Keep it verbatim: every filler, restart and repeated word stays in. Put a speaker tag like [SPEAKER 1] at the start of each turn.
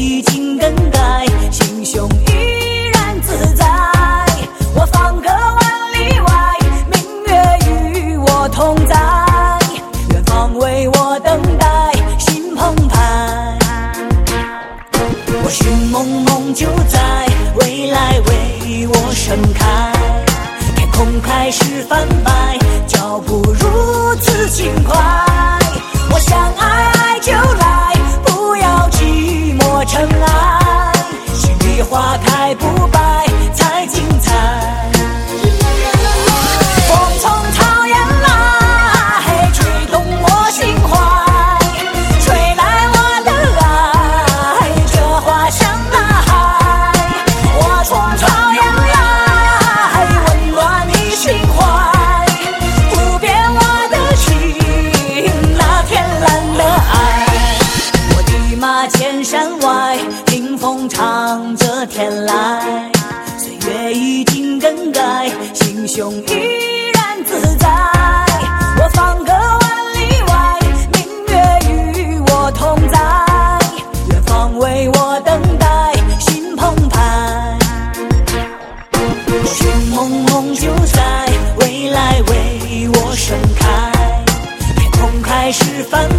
[SPEAKER 1] 已经更改，心胸依然自在。我方隔万里外，明月与我同在，远方为我等待，心澎湃。我寻梦梦就在未来为我盛开，天空开始泛白，脚步如此轻快。我想爱爱就来，不要寂寞尘埃，心里花开不败才精彩。风从草原来，吹动我心怀，吹来我的爱，这花香大海。我从草原来，温暖你心怀，不变我的情，那天蓝的爱。我的马千山外，听风唱着天籁，岁月已经更改，心胸依然自在。我方隔万里外，明月与我同在，远方为我等待，心澎湃。寻梦梦就在未来为我盛开，天空开始泛